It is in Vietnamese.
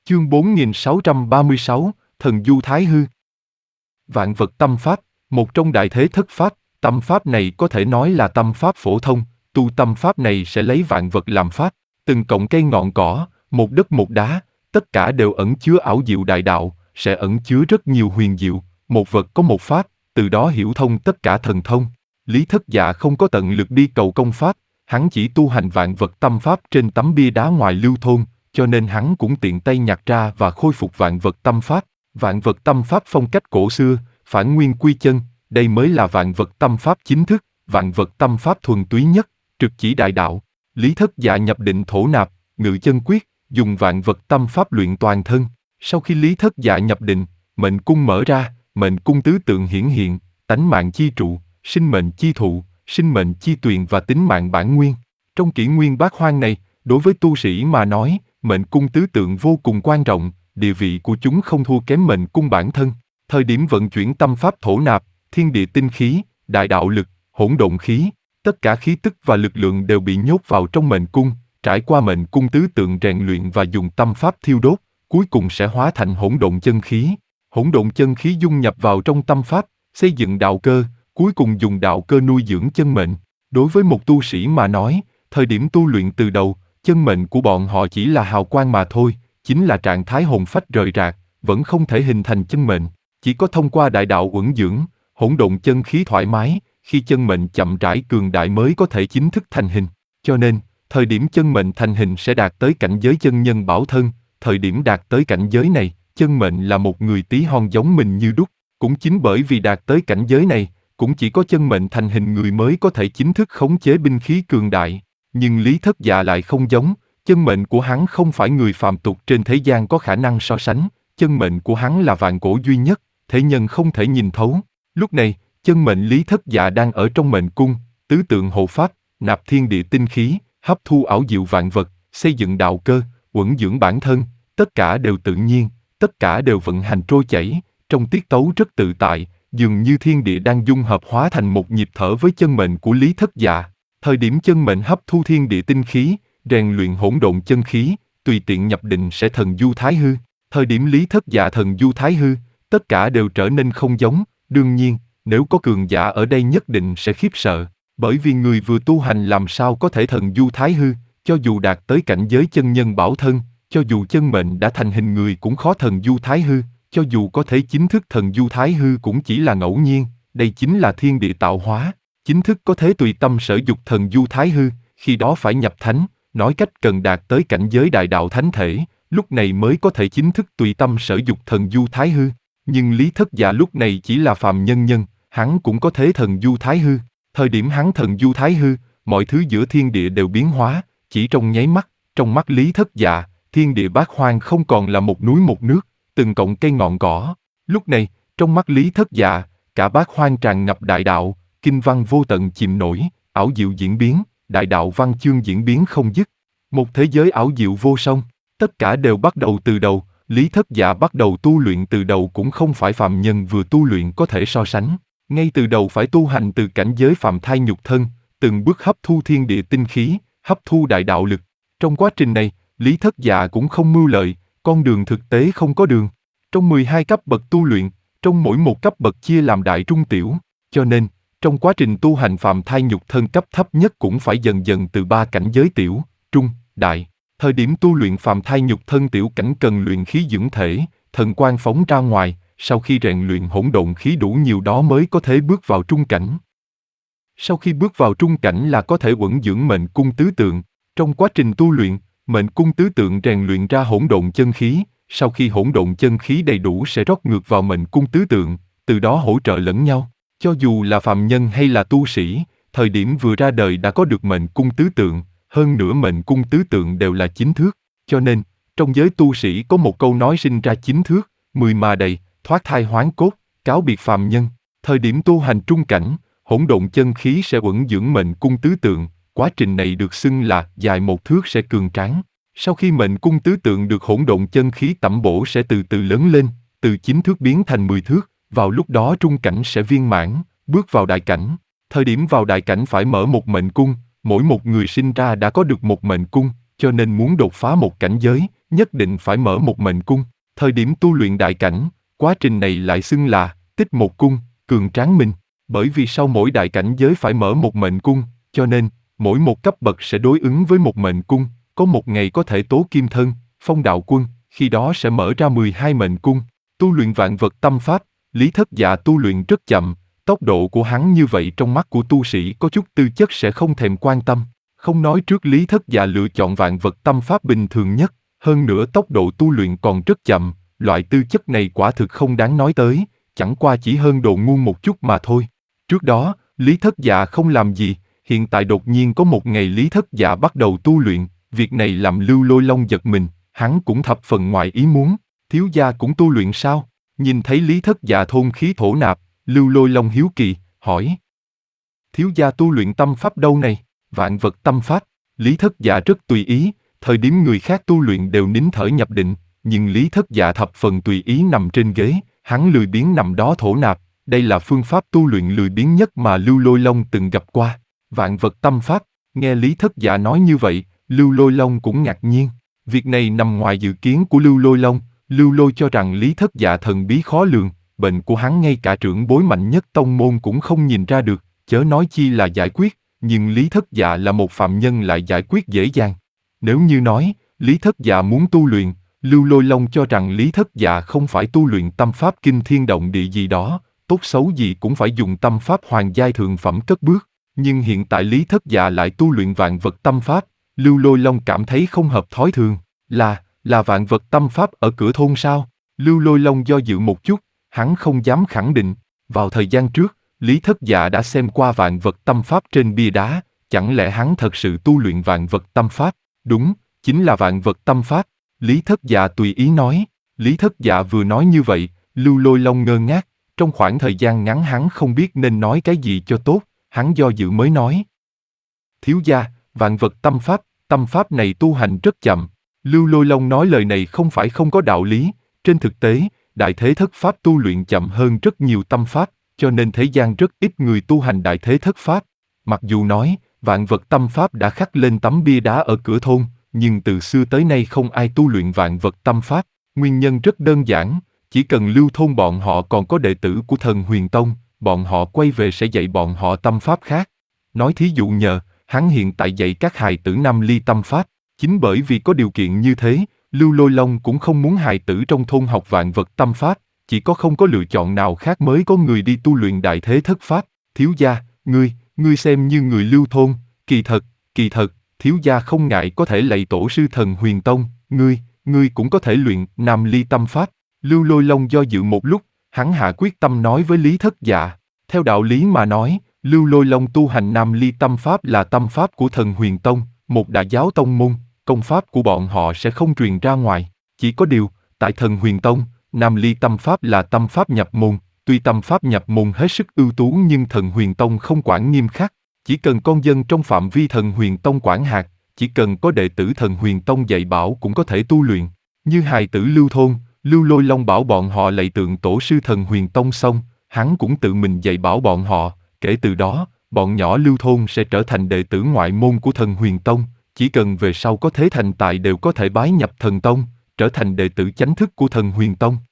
Chương 4636, Thần Du Thái Hư. Vạn vật tâm pháp, một trong đại thế thất pháp, tâm pháp này có thể nói là tâm pháp phổ thông, tu tâm pháp này sẽ lấy vạn vật làm pháp, từng cọng cây ngọn cỏ, một đất một đá, tất cả đều ẩn chứa ảo diệu đại đạo, sẽ ẩn chứa rất nhiều huyền diệu, một vật có một pháp, từ đó hiểu thông tất cả thần thông. Lý Thất Dạ không có tận lực đi cầu công pháp, hắn chỉ tu hành vạn vật tâm pháp trên tấm bia đá ngoài lưu thôn, cho nên hắn cũng tiện tay nhặt ra và khôi phục vạn vật tâm pháp. Vạn vật tâm pháp phong cách cổ xưa, phản nguyên quy chân, đây mới là vạn vật tâm pháp chính thức, vạn vật tâm pháp thuần túy nhất, trực chỉ đại đạo. Lý Thất Dạ nhập định thổ nạp, ngự chân quyết, dùng vạn vật tâm pháp luyện toàn thân. Sau khi Lý Thất Dạ nhập định, mệnh cung mở ra, mệnh cung tứ tượng hiển hiện, tánh mạng chi trụ, sinh mệnh chi thụ, sinh mệnh chi tuyền và tính mạng bản nguyên. Trong kỷ nguyên bát hoang này, đối với tu sĩ mà nói, mệnh cung tứ tượng vô cùng quan trọng, địa vị của chúng không thua kém mệnh cung bản thân. Thời điểm vận chuyển tâm pháp thổ nạp, thiên địa tinh khí, đại đạo lực, hỗn độn khí, tất cả khí tức và lực lượng đều bị nhốt vào trong mệnh cung, trải qua mệnh cung tứ tượng rèn luyện và dùng tâm pháp thiêu đốt, cuối cùng sẽ hóa thành hỗn độn chân khí. Hỗn độn chân khí dung nhập vào trong tâm pháp, xây dựng đạo cơ, cuối cùng dùng đạo cơ nuôi dưỡng chân mệnh. Đối với một tu sĩ mà nói, thời điểm tu luyện từ đầu, chân mệnh của bọn họ chỉ là hào quang mà thôi, chính là trạng thái hồn phách rời rạc, vẫn không thể hình thành chân mệnh. Chỉ có thông qua đại đạo uẩn dưỡng, hỗn độn chân khí thoải mái, khi chân mệnh chậm rãi cường đại mới có thể chính thức thành hình. Cho nên, thời điểm chân mệnh thành hình sẽ đạt tới cảnh giới chân nhân bảo thân, thời điểm đạt tới cảnh giới này, chân mệnh là một người tí hon giống mình như đúc. Cũng chính bởi vì đạt tới cảnh giới này, cũng chỉ có chân mệnh thành hình người mới có thể chính thức khống chế binh khí cường đại. Nhưng Lý Thất Dạ lại không giống, chân mệnh của hắn không phải người phàm tục trên thế gian có khả năng so sánh, chân mệnh của hắn là vạn cổ duy nhất, thế nhân không thể nhìn thấu. Lúc này, chân mệnh Lý Thất Dạ đang ở trong mệnh cung, tứ tượng hộ pháp, nạp thiên địa tinh khí, hấp thu ảo diệu vạn vật, xây dựng đạo cơ, uẩn dưỡng bản thân, tất cả đều tự nhiên, tất cả đều vận hành trôi chảy, trong tiết tấu rất tự tại, dường như thiên địa đang dung hợp hóa thành một nhịp thở với chân mệnh của Lý Thất Dạ. Thời điểm chân mệnh hấp thu thiên địa tinh khí, rèn luyện hỗn độn chân khí, tùy tiện nhập định sẽ thần du thái hư. Thời điểm Lý Thất Dạ thần du thái hư, tất cả đều trở nên không giống. Đương nhiên, nếu có cường giả ở đây nhất định sẽ khiếp sợ, bởi vì người vừa tu hành làm sao có thể thần du thái hư, cho dù đạt tới cảnh giới chân nhân bảo thân, cho dù chân mệnh đã thành hình người cũng khó thần du thái hư, cho dù có thể chính thức thần du thái hư cũng chỉ là ngẫu nhiên, đây chính là thiên địa tạo hóa. Chính thức có thể tùy tâm sở dục thần du thái hư, khi đó phải nhập thánh, nói cách cần đạt tới cảnh giới đại đạo thánh thể, lúc này mới có thể chính thức tùy tâm sở dục thần du thái hư. Nhưng Lý Thất Dạ lúc này chỉ là phàm nhân, hắn cũng có thế thần du thái hư. Thời điểm hắn thần du thái hư, mọi thứ giữa thiên địa đều biến hóa, chỉ trong nháy mắt, trong mắt Lý Thất Dạ, thiên địa bát hoang không còn là một núi một nước, từng cọng cây ngọn cỏ. Lúc này, trong mắt Lý Thất Dạ, cả bát hoang tràn ngập đại đạo, kinh văn vô tận chìm nổi, ảo diệu diễn biến, đại đạo văn chương diễn biến không dứt. Một thế giới ảo diệu vô song, tất cả đều bắt đầu từ đầu, Lý Thất Dạ bắt đầu tu luyện từ đầu cũng không phải phàm nhân vừa tu luyện có thể so sánh. Ngay từ đầu phải tu hành từ cảnh giới phàm thai nhục thân, từng bước hấp thu thiên địa tinh khí, hấp thu đại đạo lực. Trong quá trình này, Lý Thất Dạ cũng không mưu lợi, con đường thực tế không có đường. Trong 12 cấp bậc tu luyện, trong mỗi một cấp bậc chia làm đại trung tiểu, cho nên, trong quá trình tu hành phàm thai nhục thân cấp thấp nhất cũng phải dần dần từ 3 cảnh giới tiểu, trung, đại. Thời điểm tu luyện phàm thai nhục thân tiểu cảnh cần luyện khí dưỡng thể, thần quang phóng ra ngoài, sau khi rèn luyện hỗn độn khí đủ nhiều đó mới có thể bước vào trung cảnh. Sau khi bước vào trung cảnh là có thể uẩn dưỡng mệnh cung tứ tượng. Trong quá trình tu luyện, mệnh cung tứ tượng rèn luyện ra hỗn độn chân khí, sau khi hỗn độn chân khí đầy đủ sẽ rót ngược vào mệnh cung tứ tượng, từ đó hỗ trợ lẫn nhau. Cho dù là phàm nhân hay là tu sĩ, thời điểm vừa ra đời đã có được mệnh cung tứ tượng, hơn nữa mệnh cung tứ tượng đều là 9 thước, cho nên, trong giới tu sĩ có một câu nói sinh ra 9 thước, 10 mà đầy, thoát thai hoán cốt, cáo biệt phàm nhân. Thời điểm tu hành trung cảnh, hỗn độn chân khí sẽ uẩn dưỡng mệnh cung tứ tượng, quá trình này được xưng là dài 1 thước sẽ cường tráng. Sau khi mệnh cung tứ tượng được hỗn độn chân khí tẩm bổ sẽ từ từ lớn lên, từ 9 thước biến thành 10 thước, vào lúc đó trung cảnh sẽ viên mãn, bước vào đại cảnh. Thời điểm vào đại cảnh phải mở một mệnh cung, mỗi một người sinh ra đã có được một mệnh cung, cho nên muốn đột phá một cảnh giới, nhất định phải mở một mệnh cung. Thời điểm tu luyện đại cảnh, quá trình này lại xưng là tích một cung, cường tráng minh. Bởi vì sau mỗi đại cảnh giới phải mở một mệnh cung, cho nên, mỗi một cấp bậc sẽ đối ứng với một mệnh cung, có một ngày có thể tố kim thân, phong đạo quân, khi đó sẽ mở ra 12 mệnh cung. Tu luyện vạn vật tâm pháp, Lý Thất Dạ tu luyện rất chậm, tốc độ của hắn như vậy trong mắt của tu sĩ có chút tư chất sẽ không thèm quan tâm. Không nói trước Lý Thất Dạ lựa chọn vạn vật tâm pháp bình thường nhất, hơn nữa tốc độ tu luyện còn rất chậm, loại tư chất này quả thực không đáng nói tới, chẳng qua chỉ hơn đồ ngu một chút mà thôi. Trước đó, Lý Thất Dạ không làm gì, hiện tại đột nhiên có một ngày Lý Thất Dạ bắt đầu tu luyện, việc này làm Lưu Lôi Long giật mình, hắn cũng thập phần ngoài ý muốn, thiếu gia cũng tu luyện sao? Nhìn thấy Lý Thất Dạ thôn khí thổ nạp, Lưu Lôi Long hiếu kỳ, hỏi. Thiếu gia tu luyện tâm pháp đâu này? Vạn vật tâm pháp, Lý Thất Dạ rất tùy ý, thời điểm người khác tu luyện đều nín thở nhập định, nhưng Lý Thất Dạ thập phần tùy ý nằm trên ghế, hắn lười biếng nằm đó thổ nạp, đây là phương pháp tu luyện lười biếng nhất mà Lưu Lôi Long từng gặp qua. Vạn vật tâm pháp, nghe Lý Thất Dạ nói như vậy, Lưu Lôi Long cũng ngạc nhiên. Việc này nằm ngoài dự kiến của Lưu Lôi Long, Lưu Lôi cho rằng Lý Thất Dạ thần bí khó lường, bệnh của hắn ngay cả trưởng bối mạnh nhất tông môn cũng không nhìn ra được, chớ nói chi là giải quyết, nhưng Lý Thất Dạ là một phạm nhân lại giải quyết dễ dàng. Nếu như nói, Lý Thất Dạ muốn tu luyện, Lưu Lôi Long cho rằng Lý Thất Dạ không phải tu luyện tâm pháp kinh thiên động địa gì đó, tốt xấu gì cũng phải dùng tâm pháp hoàng giai thượng phẩm cất bước. Nhưng hiện tại Lý Thất Dạ lại tu luyện vạn vật tâm pháp, Lưu Lôi Long cảm thấy không hợp thói thường. Là vạn vật tâm pháp ở cửa thôn sao? Lưu Lôi Long do dự một chút, hắn không dám khẳng định. Vào thời gian trước, Lý Thất Dạ đã xem qua vạn vật tâm pháp trên bia đá, chẳng lẽ hắn thật sự tu luyện vạn vật tâm pháp? Đúng, chính là vạn vật tâm pháp. Lý Thất Dạ tùy ý nói. Lý Thất Dạ vừa nói như vậy, Lưu Lôi Long ngơ ngác, trong khoảng thời gian ngắn hắn không biết nên nói cái gì cho tốt, hắn do dự mới nói. Thiếu gia, vạn vật tâm pháp này tu hành rất chậm. Lưu Lôi Long nói lời này không phải không có đạo lý, trên thực tế, đại thế thất pháp tu luyện chậm hơn rất nhiều tâm pháp, cho nên thế gian rất ít người tu hành đại thế thất pháp. Mặc dù nói, vạn vật tâm pháp đã khắc lên tấm bia đá ở cửa thôn, nhưng từ xưa tới nay không ai tu luyện vạn vật tâm pháp. Nguyên nhân rất đơn giản, chỉ cần Lưu thôn bọn họ còn có đệ tử của Thần Huyền Tông, bọn họ quay về sẽ dạy bọn họ tâm pháp khác. Nói thí dụ nhờ, hắn hiện tại dạy các hài tử Nam Ly tâm pháp, chính bởi vì có điều kiện như thế, Lưu Lôi Long cũng không muốn hài tử trong thôn học vạn vật tâm pháp, chỉ có không có lựa chọn nào khác mới có người đi tu luyện đại thế thất pháp. Thiếu gia, ngươi xem như người Lưu thôn, kỳ thật, thiếu gia không ngại có thể lạy tổ sư Thần Huyền Tông, ngươi cũng có thể luyện Nam Ly tâm pháp. Lưu Lôi Long do dự một lúc, hắn hạ quyết tâm nói với Lý Thất Dạ. Theo đạo lý mà nói, Lưu Lôi Long tu hành Nam Ly tâm pháp là tâm pháp của Thần Huyền Tông, một đại giáo tông môn, công pháp của bọn họ sẽ không truyền ra ngoài. Chỉ có điều, tại Thần Huyền Tông, Nam Ly tâm pháp là tâm pháp nhập môn, tuy tâm pháp nhập môn hết sức ưu tú nhưng Thần Huyền Tông không quản nghiêm khắc, chỉ cần con dân trong phạm vi Thần Huyền Tông quản hạt, chỉ cần có đệ tử Thần Huyền Tông dạy bảo cũng có thể tu luyện. Như hài tử Lưu thôn, Lưu Lôi Long bảo bọn họ lạy tượng tổ sư Thần Huyền Tông xong, hắn cũng tự mình dạy bảo bọn họ, kể từ đó, bọn nhỏ Lưu thôn sẽ trở thành đệ tử ngoại môn của Thần Huyền Tông, chỉ cần về sau có thế thành tài đều có thể bái nhập Thần Tông, trở thành đệ tử chánh thức của Thần Huyền Tông.